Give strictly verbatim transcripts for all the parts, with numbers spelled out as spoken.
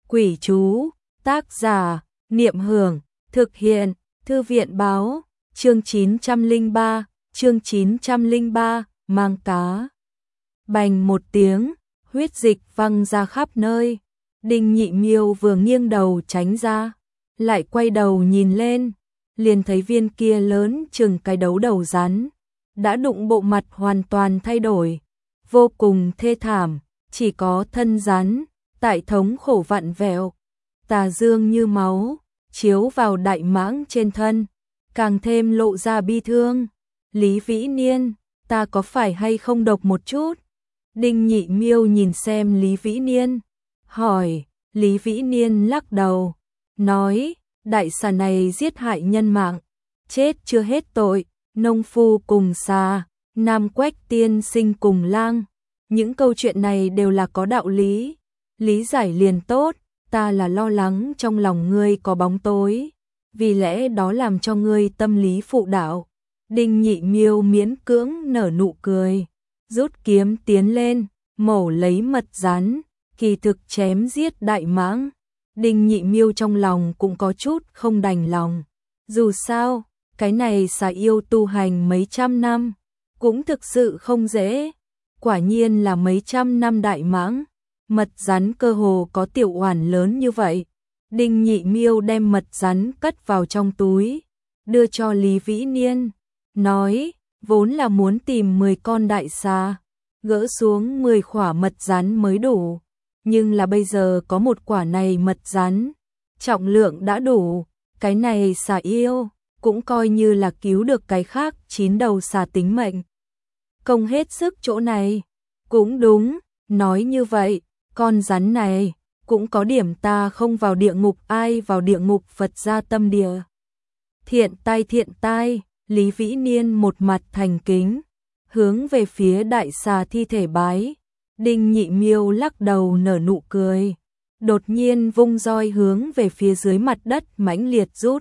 Quỷ chú, tác giả, Niệm Hưởng, thực hiện, Thư viện báo, chương chín trăm lẻ ba, chương chín trăm lẻ ba, mang cá. Bành một tiếng, huyết dịch văng ra khắp nơi. Đinh Nhị Miêu vừa nghiêng đầu tránh ra, lại quay đầu nhìn lên, liền thấy viên kia lớn chừng cái đấu đầu rắn, đã đụng bộ mặt hoàn toàn thay đổi, vô cùng thê thảm, chỉ có thân rắn, tại thống khổ vặn vẹo, tà dương như máu, chiếu vào đại mãng trên thân, càng thêm lộ ra bi thương. Lý Vĩ Niên, ta có phải hay không độc một chút? Đinh Nhị Miêu nhìn xem Lý Vĩ Niên, hỏi. Lý Vĩ Niên lắc đầu, nói, đại xà này giết hại nhân mạng, chết chưa hết tội, nông phu cùng xà, nam quách tiên sinh cùng lang. Những câu chuyện này đều là có đạo lý, lý giải liền tốt, ta là lo lắng trong lòng ngươi có bóng tối, vì lẽ đó làm cho ngươi tâm lý phụ đạo. Đinh Nhị Miêu miễn cưỡng nở nụ cười, rút kiếm tiến lên, mổ lấy mật rắn, kỳ thực chém giết đại mãng. Đinh Nhị Miêu trong lòng cũng có chút không đành lòng, dù sao, cái này xà yêu tu hành mấy trăm năm, cũng thực sự không dễ. Quả nhiên là mấy trăm năm đại mãng, mật rắn cơ hồ có tiểu oản lớn như vậy. Đinh Nhị Miêu đem mật rắn cất vào trong túi, đưa cho Lý Vĩ Niên, nói, vốn là muốn tìm mười con đại xà, gỡ xuống mười khỏa mật rắn mới đủ, nhưng là bây giờ có một quả này mật rắn, trọng lượng đã đủ, cái này xà yêu, cũng coi như là cứu được cái khác chín đầu xà tính mệnh. Công hết sức chỗ này, cũng đúng, nói như vậy, con rắn này, cũng có điểm ta không vào địa ngục ai vào địa ngục Phật gia tâm địa. Thiện tai thiện tai, Lý Vĩ Niên một mặt thành kính, hướng về phía đại xà thi thể bái. Đinh Nhị Miêu lắc đầu nở nụ cười, đột nhiên vung roi hướng về phía dưới mặt đất mãnh liệt rút.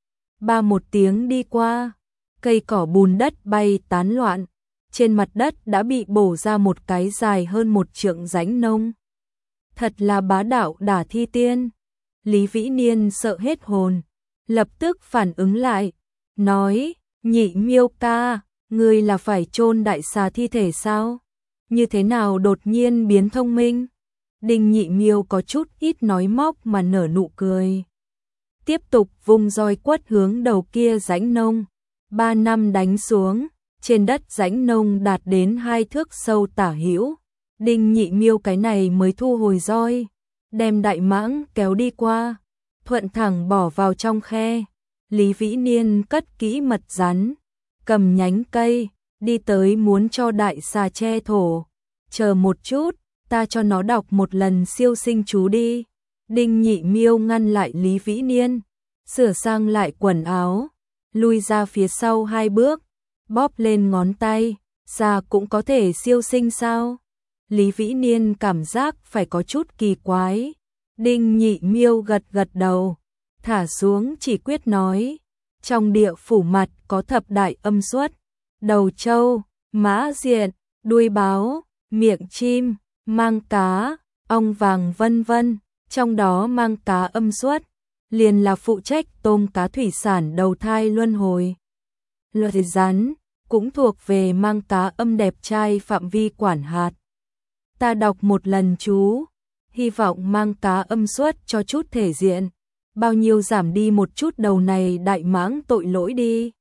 Ba một tiếng đi qua, cây cỏ bùn đất bay tán loạn, trên mặt đất đã bị bổ ra một cái dài hơn một trượng rãnh nông. Thật là bá đạo đả thi tiên. Lý Vĩ Niên sợ hết hồn, lập tức phản ứng lại, nói, Nhị Miêu ca, ngươi là phải chôn đại xà thi thể sao? Như thế nào đột nhiên biến thông minh? Đinh Nhị Miêu có chút ít nói móc mà nở nụ cười. Tiếp tục vung roi quất hướng đầu kia rãnh nông. Ba năm đánh xuống, trên đất rãnh nông đạt đến hai thước sâu tả hữu. Đinh Nhị Miêu cái này mới thu hồi roi, đem đại mãng kéo đi qua, thuận thẳng bỏ vào trong khe. Lý Vĩ Niên cất kỹ mật rắn, cầm nhánh cây, đi tới muốn cho đại xà che thổ. Chờ một chút, ta cho nó đọc một lần siêu sinh chú đi. Đinh Nhị Miêu ngăn lại Lý Vĩ Niên, sửa sang lại quần áo, lui ra phía sau hai bước, bóp lên ngón tay, xà cũng có thể siêu sinh sao? Lý Vĩ Niên cảm giác phải có chút kỳ quái. Đinh Nhị Miêu gật gật đầu, thả xuống chỉ quyết nói, trong địa phủ mặt có thập đại âm xuất, đầu trâu, mã diện, đuôi báo, miệng chim, mang cá, ong vàng vân vân, trong đó mang cá âm xuất, liền là phụ trách tôm cá thủy sản đầu thai luân hồi. Luật rắn, cũng thuộc về mang cá âm đẹp trai phạm vi quản hạt. Ta đọc một lần chú, hy vọng mang cá âm xuất cho chút thể diện, bao nhiêu giảm đi một chút đầu này đại mãng tội lỗi đi.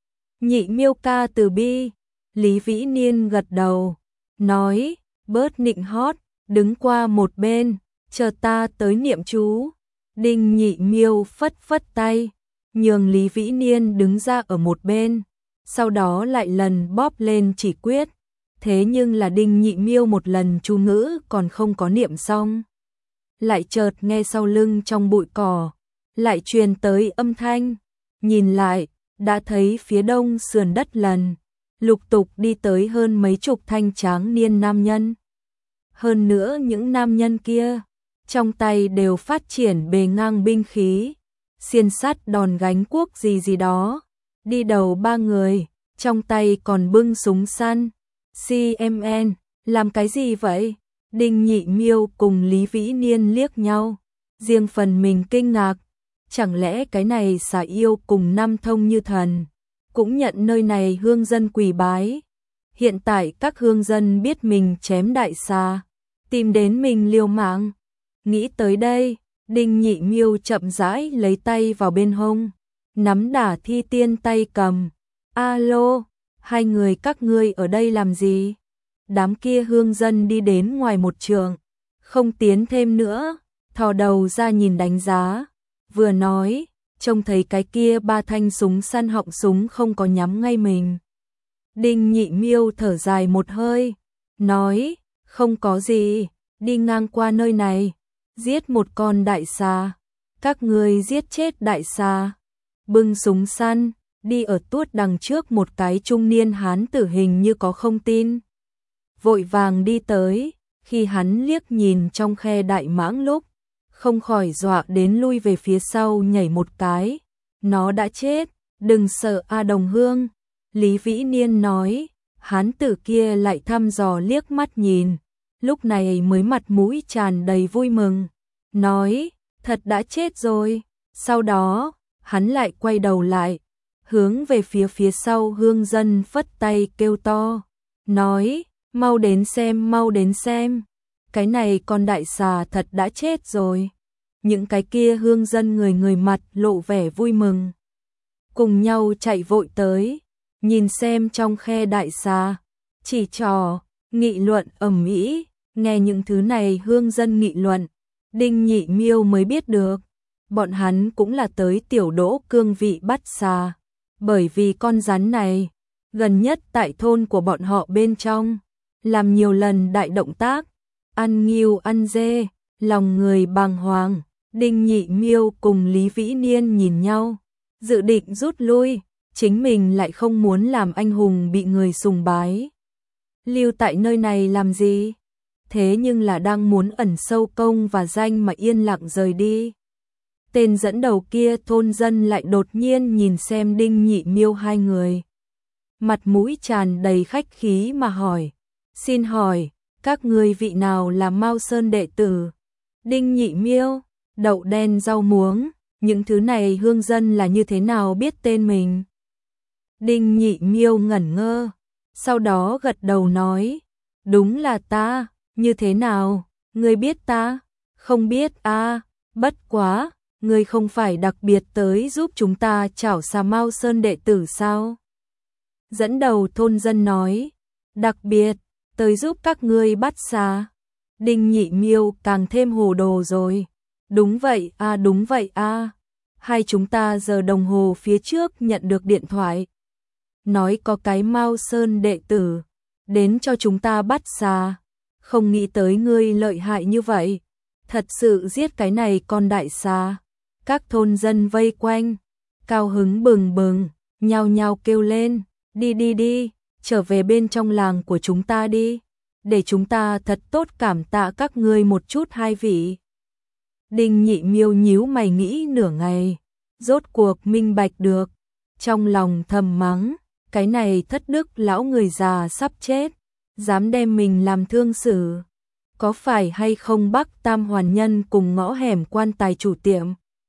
Nhị Miêu ca từ bi. Lý Vĩ Niên gật đầu, nói, bớt nịnh hót, đứng qua một bên, chờ ta tới niệm chú. Đinh Nhị Miêu phất phất tay, nhường Lý Vĩ Niên đứng ra ở một bên, sau đó lại lần bóp lên chỉ quyết. Thế nhưng là Đinh Nhị Miêu một lần chú ngữ còn không có niệm xong, lại chợt nghe sau lưng trong bụi cỏ lại truyền tới âm thanh, nhìn lại, đã thấy phía đông sườn đất lần lục tục đi tới hơn mấy chục thanh tráng niên nam nhân. Hơn nữa những nam nhân kia, trong tay đều phát triển bề ngang binh khí, xiên sắt đòn gánh cuốc gì gì đó. Đi đầu ba người, trong tay còn bưng súng săn. xê em en, làm cái gì vậy? Đinh Nhị Miêu cùng Lý Vĩ Niên liếc nhau, riêng phần mình kinh ngạc, chẳng lẽ cái này xà yêu cùng Nam Thông Như Thần cũng nhận nơi này hương dân quỳ bái. Hiện tại các hương dân biết mình chém đại xà, tìm đến mình liều mạng. Nghĩ tới đây, Đinh Nhị Miêu chậm rãi lấy tay vào bên hông, nắm đả thi tiên tay cầm. Alo, hai người các ngươi ở đây làm gì? Đám kia hương dân đi đến ngoài một trường, không tiến thêm nữa, thò đầu ra nhìn đánh giá, vừa nói, trông thấy cái kia ba thanh súng săn họng súng không có nhắm ngay mình. Đinh Nhị Miêu thở dài một hơi, nói, không có gì, đi ngang qua nơi này, giết một con đại xà, các ngươi giết chết đại xà, bưng súng săn, đi ở tuốt đằng trước một cái trung niên hán tử hình như có không tin. Vội vàng đi tới, khi hắn liếc nhìn trong khe đại mãng lúc, không khỏi dọa đến lui về phía sau nhảy một cái, nó đã chết, đừng sợ a đồng hương. Lý Vĩ Niên nói, hán tử kia lại thăm dò liếc mắt nhìn, lúc này mới mặt mũi tràn đầy vui mừng, nói, thật đã chết rồi. Sau đó, hắn lại quay đầu lại, hướng về phía phía sau hương dân phất tay kêu to, nói, mau đến xem, mau đến xem, cái này con đại xà thật đã chết rồi. Những cái kia hương dân người người mặt lộ vẻ vui mừng, cùng nhau chạy vội tới, nhìn xem trong khe đại xà, chỉ trò, nghị luận ầm ĩ. Nghe những thứ này hương dân nghị luận, Đinh Nhị Miêu mới biết được, bọn hắn cũng là tới tiểu đỗ cương vị bắt xà, bởi vì con rắn này, gần nhất tại thôn của bọn họ bên trong, làm nhiều lần đại động tác, ăn nghiêu ăn dê, lòng người bàng hoàng. Đinh Nhị Miêu cùng Lý Vĩ Niên nhìn nhau, dự định rút lui, chính mình lại không muốn làm anh hùng bị người sùng bái. Lưu tại nơi này làm gì? Thế nhưng là đang muốn ẩn sâu công và danh mà yên lặng rời đi. Tên dẫn đầu kia thôn dân lại đột nhiên nhìn xem Đinh Nhị Miêu hai người. Mặt mũi tràn đầy khách khí mà hỏi, xin hỏi, các ngươi vị nào là Mao Sơn đệ tử? Đinh Nhị Miêu, đậu đen rau muống, những thứ này hương dân là như thế nào biết tên mình? Đinh Nhị Miêu ngẩn ngơ, sau đó gật đầu nói, đúng là ta, như thế nào, ngươi biết ta? Không biết a, à, bất quá, ngươi không phải đặc biệt tới giúp chúng ta chảo xà Mao Sơn đệ tử sao? Dẫn đầu thôn dân nói, đặc biệt, tới giúp các ngươi bắt xà. Đinh Nhị Miêu càng thêm hồ đồ rồi. Đúng vậy a, à, đúng vậy a. À. Hai chúng ta giờ đồng hồ phía trước nhận được điện thoại. Nói có cái Mao Sơn đệ tử, đến cho chúng ta bắt xà. Không nghĩ tới ngươi lợi hại như vậy. Thật sự giết cái này con đại xà. Các thôn dân vây quanh, cao hứng bừng bừng, nhao nhao kêu lên, đi đi đi, trở về bên trong làng của chúng ta đi. Để chúng ta thật tốt cảm tạ các ngươi một chút hai vị. Đinh Nhị Miêu nhíu mày nghĩ nửa ngày, rốt cuộc minh bạch được, trong lòng thầm mắng, cái này thất đức lão người già sắp chết, dám đem mình làm thương xử, có phải hay không Bắc Tam Hoàn Nhân cùng ngõ hẻm quan tài chủ tiệm?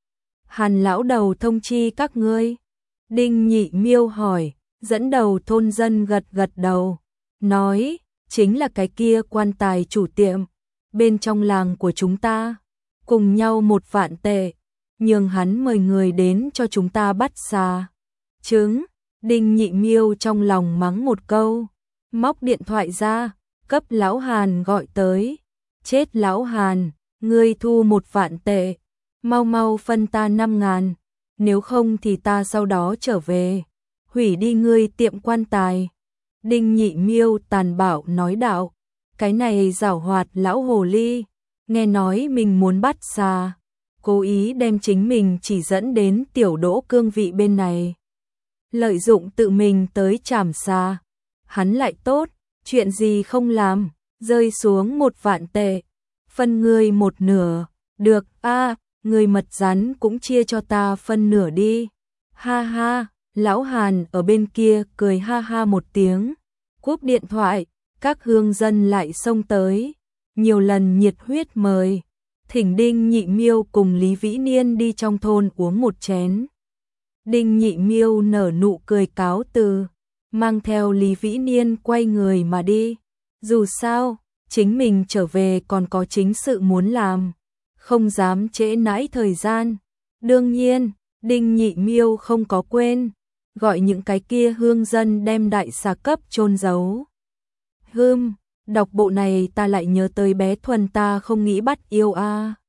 Hàn lão đầu thông chi các ngươi. Đinh Nhị Miêu hỏi, dẫn đầu thôn dân gật gật đầu, nói, chính là cái kia quan tài chủ tiệm, bên trong làng của chúng ta, cùng nhau một vạn tệ, nhường hắn mời người đến cho chúng ta bắt xà. Trứng, Đinh Nhị Miêu trong lòng mắng một câu, móc điện thoại ra, cấp lão Hàn gọi tới, chết lão Hàn, ngươi thu một vạn tệ, mau mau phân ta năm ngàn, nếu không thì ta sau đó trở về, hủy đi ngươi tiệm quan tài. Đinh Nhị Miêu tàn bạo nói đạo, cái này giảo hoạt lão hồ ly, nghe nói mình muốn bắt xà, cố ý đem chính mình chỉ dẫn đến tiểu đỗ cương vị bên này. Lợi dụng tự mình tới chảm xà, hắn lại tốt, chuyện gì không làm, rơi xuống một vạn tệ, phân ngươi một nửa, được a, à, người mật rắn cũng chia cho ta phân nửa đi, ha ha. Lão Hàn ở bên kia cười ha ha một tiếng, cúp điện thoại, các hương dân lại xông tới, nhiều lần nhiệt huyết mời, thỉnh Đinh Nhị Miêu cùng Lý Vĩ Niên đi trong thôn uống một chén. Đinh Nhị Miêu nở nụ cười cáo từ, mang theo Lý Vĩ Niên quay người mà đi. Dù sao, chính mình trở về còn có chính sự muốn làm, không dám trễ nãi thời gian. Đương nhiên, Đinh Nhị Miêu không có quên gọi những cái kia hương dân đem đại xà cấp chôn giấu. Hừm, đọc bộ này ta lại nhớ tới bé Thuần ta không nghĩ bắt yêu a. À.